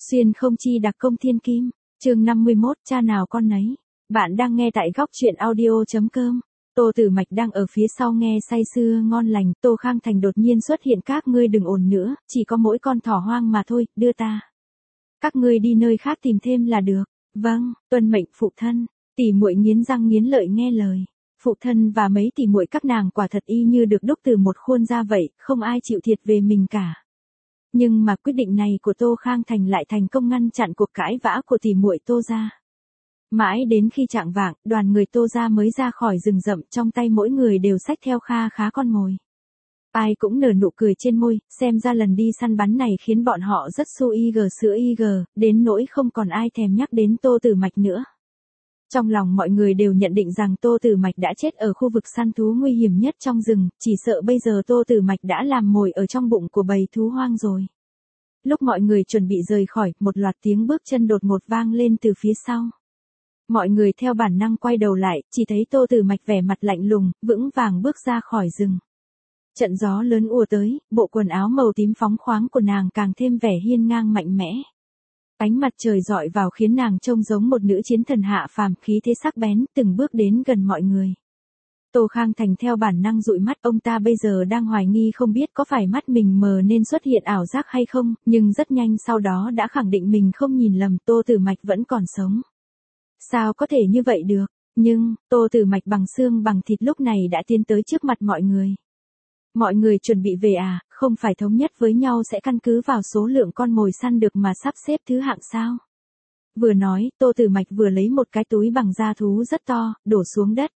Xuyên không chi đặc công thiên kim, chương 51, cha nào con nấy. Bạn đang nghe tại góc truyện audio.com. Tô Tử Mạch đang ở phía sau nghe say sưa ngon lành. Tô Khang Thành đột nhiên xuất hiện, các ngươi đừng ồn nữa, chỉ có mỗi con thỏ hoang mà thôi, đưa ta. Các ngươi đi nơi khác tìm thêm là được. Vâng, tuân mệnh phụ thân. Tỷ muội nghiến răng nghiến lợi nghe lời. Phụ thân và mấy tỷ muội các nàng quả thật y như được đúc từ một khuôn ra vậy, không ai chịu thiệt về mình cả. Nhưng mà quyết định này của Tô Khang Thành lại thành công ngăn chặn cuộc cãi vã của tỷ muội Tô gia. Mãi đến khi chạng vạng, đoàn người Tô gia mới ra khỏi rừng rậm, trong tay mỗi người đều xách theo kha khá con mồi. Ai cũng nở nụ cười trên môi, xem ra lần đi săn bắn này khiến bọn họ rất xui sữa đến nỗi không còn ai thèm nhắc đến Tô Tử Mạch nữa. Trong lòng mọi người đều nhận định rằng Tô Tử Mạch đã chết ở khu vực săn thú nguy hiểm nhất trong rừng, chỉ sợ bây giờ Tô Tử Mạch đã làm mồi ở trong bụng của bầy thú hoang rồi. Lúc mọi người chuẩn bị rời khỏi, một loạt tiếng bước chân đột ngột vang lên từ phía sau. Mọi người theo bản năng quay đầu lại, chỉ thấy Tô Tử Mạch vẻ mặt lạnh lùng, vững vàng bước ra khỏi rừng. Trận gió lớn ùa tới, bộ quần áo màu tím phóng khoáng của nàng càng thêm vẻ hiên ngang mạnh mẽ. Ánh mặt trời rọi vào khiến nàng trông giống một nữ chiến thần hạ phàm, khí thế sắc bén, từng bước đến gần mọi người. Tô Khang Thành theo bản năng dụi mắt, ông ta bây giờ đang hoài nghi không biết có phải mắt mình mờ nên xuất hiện ảo giác hay không, nhưng rất nhanh sau đó đã khẳng định mình không nhìn lầm, Tô Tử Mạch vẫn còn sống. Sao có thể như vậy được? Nhưng, Tô Tử Mạch bằng xương bằng thịt lúc này đã tiến tới trước mặt mọi người. Mọi người chuẩn bị về à, không phải thống nhất với nhau sẽ căn cứ vào số lượng con mồi săn được mà sắp xếp thứ hạng sao? Vừa nói, Tô Tử Mạch vừa lấy một cái túi bằng da thú rất to, đổ xuống đất.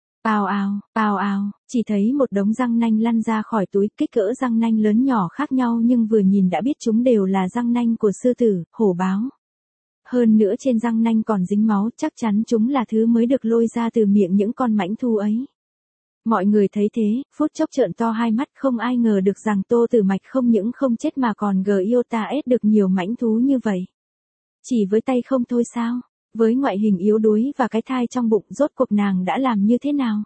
Pào ào, chỉ thấy một đống răng nanh lăn ra khỏi túi, kích cỡ răng nanh lớn nhỏ khác nhau nhưng vừa nhìn đã biết chúng đều là răng nanh của sư tử, hổ báo. Hơn nữa trên răng nanh còn dính máu, chắc chắn chúng là thứ mới được lôi ra từ miệng những con mãnh thú ấy. Mọi người thấy thế, phút chốc trợn to hai mắt, không ai ngờ được rằng Tô Tử Mạch không những không chết mà còn GIOTAS được nhiều mãnh thú như vậy. Chỉ với tay không thôi sao? Với ngoại hình yếu đuối và cái thai trong bụng, rốt cuộc nàng đã làm như thế nào?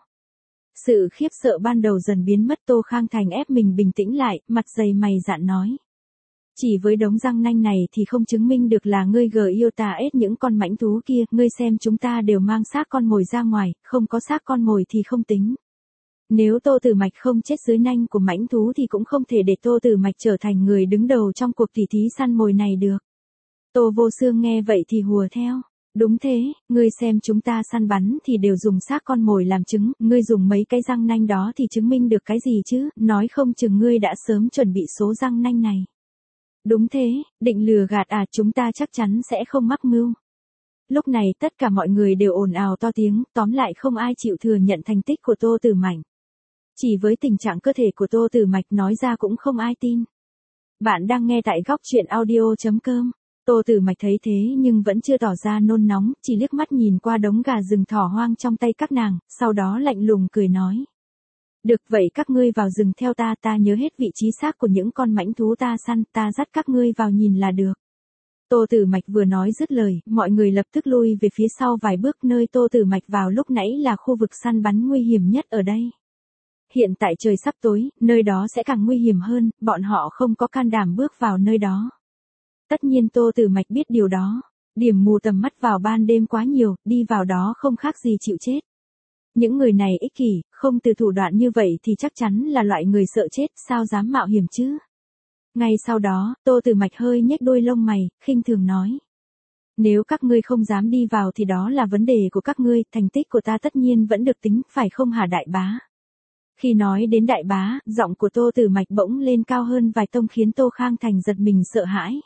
Sự khiếp sợ ban đầu dần biến mất, Tô Khang Thành ép mình bình tĩnh lại, mặt dày mày dạn nói. Chỉ với đống răng nanh này thì không chứng minh được là ngươi GIOTAS những con mãnh thú kia, ngươi xem chúng ta đều mang xác con mồi ra ngoài, không có xác con mồi thì không tính. Nếu Tô Tử Mạch không chết dưới nanh của mãnh thú thì cũng không thể để Tô Tử Mạch trở thành người đứng đầu trong cuộc tỉ thí săn mồi này được. Tô Vô Xương nghe vậy thì hùa theo. Đúng thế, ngươi xem chúng ta săn bắn thì đều dùng xác con mồi làm trứng, ngươi dùng mấy cái răng nanh đó thì chứng minh được cái gì chứ, nói không chừng ngươi đã sớm chuẩn bị số răng nanh này. Đúng thế, định lừa gạt à, chúng ta chắc chắn sẽ không mắc mưu. Lúc này tất cả mọi người đều ồn ào to tiếng, tóm lại không ai chịu thừa nhận thành tích của Tô Tử Mạch. Chỉ với tình trạng cơ thể của Tô Tử Mạch nói ra cũng không ai tin. Bạn đang nghe tại góc truyện audio.com. Tô Tử Mạch thấy thế nhưng vẫn chưa tỏ ra nôn nóng, chỉ liếc mắt nhìn qua đống gà rừng thỏ hoang trong tay các nàng, sau đó lạnh lùng cười nói. Được vậy các ngươi vào rừng theo ta, ta nhớ hết vị trí xác của những con mãnh thú ta săn, ta dắt các ngươi vào nhìn là được. Tô Tử Mạch vừa nói dứt lời, mọi người lập tức lui về phía sau vài bước, nơi Tô Tử Mạch vào lúc nãy là khu vực săn bắn nguy hiểm nhất ở đây. Hiện tại trời sắp tối, nơi đó sẽ càng nguy hiểm hơn, bọn họ không có can đảm bước vào nơi đó. Tất nhiên Tô Tử Mạch biết điều đó, điểm mù tầm mắt vào ban đêm quá nhiều, đi vào đó không khác gì chịu chết. Những người này ích kỷ, không từ thủ đoạn như vậy thì chắc chắn là loại người sợ chết, sao dám mạo hiểm chứ. Ngay sau đó, Tô Tử Mạch hơi nhếch đôi lông mày, khinh thường nói. Nếu các ngươi không dám đi vào thì đó là vấn đề của các ngươi, thành tích của ta tất nhiên vẫn được tính, phải không hả đại bá? Khi nói đến đại bá, giọng của Tô Tử Mạch bỗng lên cao hơn vài tông khiến Tô Khang Thành giật mình sợ hãi.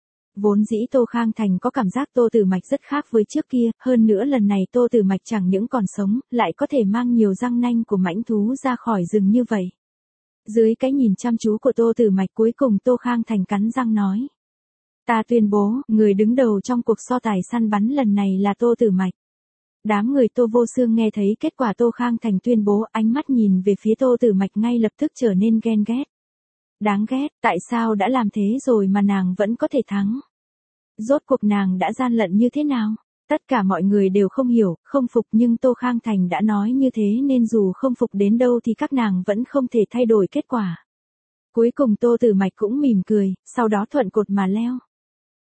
Vốn dĩ Tô Khang Thành có cảm giác Tô Tử Mạch rất khác với trước kia, hơn nữa lần này Tô Tử Mạch chẳng những còn sống, lại có thể mang nhiều răng nanh của mãnh thú ra khỏi rừng như vậy. Dưới cái nhìn chăm chú của Tô Tử Mạch, cuối cùng Tô Khang Thành cắn răng nói. Ta tuyên bố, người đứng đầu trong cuộc so tài săn bắn lần này là Tô Tử Mạch. Đám người Tô Vô Xương nghe thấy kết quả Tô Khang Thành tuyên bố, ánh mắt nhìn về phía Tô Tử Mạch ngay lập tức trở nên ghen ghét. Đáng ghét, tại sao đã làm thế rồi mà nàng vẫn có thể thắng? Rốt cuộc nàng đã gian lận như thế nào? Tất cả mọi người đều không hiểu, không phục, nhưng Tô Khang Thành đã nói như thế nên dù không phục đến đâu thì các nàng vẫn không thể thay đổi kết quả. Cuối cùng Tô Tử Mạch cũng mỉm cười, sau đó thuận cột mà leo.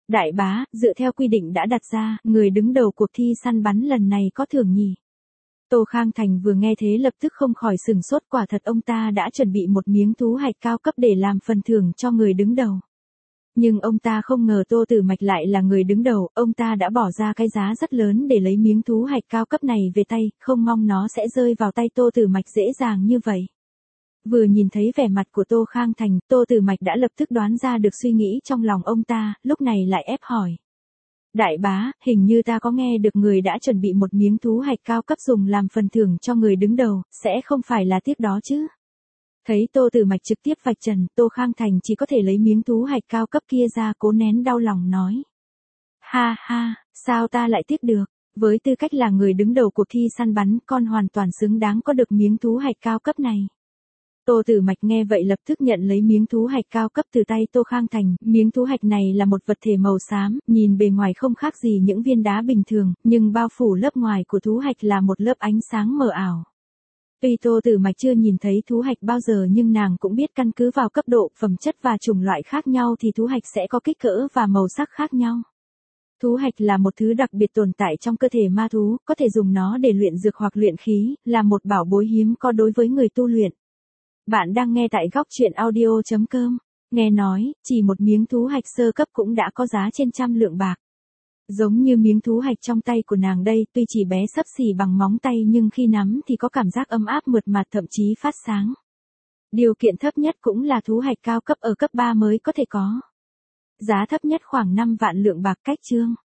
Đại bá, dựa theo quy định đã đặt ra, người đứng đầu cuộc thi săn bắn lần này có thưởng nhỉ? Tô Khang Thành vừa nghe thế lập tức không khỏi sửng sốt, quả thật ông ta đã chuẩn bị một miếng thú hạch cao cấp để làm phần thưởng cho người đứng đầu. Nhưng ông ta không ngờ Tô Tử Mạch lại là người đứng đầu, ông ta đã bỏ ra cái giá rất lớn để lấy miếng thú hạch cao cấp này về tay, không mong nó sẽ rơi vào tay Tô Tử Mạch dễ dàng như vậy. Vừa nhìn thấy vẻ mặt của Tô Khang Thành, Tô Tử Mạch đã lập tức đoán ra được suy nghĩ trong lòng ông ta, lúc này lại ép hỏi. Đại bá, hình như ta có nghe được người đã chuẩn bị một miếng thú hạch cao cấp dùng làm phần thưởng cho người đứng đầu, sẽ không phải là tiếc đó chứ? Thấy Tô Tử Mạch trực tiếp vạch trần, Tô Khang Thành chỉ có thể lấy miếng thú hạch cao cấp kia ra cố nén đau lòng nói. Ha ha, sao ta lại tiếc được, với tư cách là người đứng đầu cuộc thi săn bắn, con hoàn toàn xứng đáng có được miếng thú hạch cao cấp này. Tô Tử Mạch nghe vậy lập tức nhận lấy miếng thú hạch cao cấp từ tay Tô Khang Thành, miếng thú hạch này là một vật thể màu xám, nhìn bề ngoài không khác gì những viên đá bình thường, nhưng bao phủ lớp ngoài của thú hạch là một lớp ánh sáng mờ ảo. Tuy Tô Tử Mạch chưa nhìn thấy thú hạch bao giờ nhưng nàng cũng biết căn cứ vào cấp độ, phẩm chất và chủng loại khác nhau thì thú hạch sẽ có kích cỡ và màu sắc khác nhau. Thú hạch là một thứ đặc biệt tồn tại trong cơ thể ma thú, có thể dùng nó để luyện dược hoặc luyện khí, là một bảo bối hiếm có đối với người tu luyện. Bạn đang nghe tại góc truyện audio.com. Nghe nói, chỉ một miếng thú hạch sơ cấp cũng đã có giá trên 100 lượng bạc. Giống như miếng thú hạch trong tay của nàng đây, tuy chỉ bé xấp xỉ bằng móng tay nhưng khi nắm thì có cảm giác ấm áp mượt mà, thậm chí phát sáng. Điều kiện thấp nhất cũng là thú hạch cao cấp ở cấp 3 mới có thể có. Giá thấp nhất khoảng 5 vạn lượng bạc cách chương.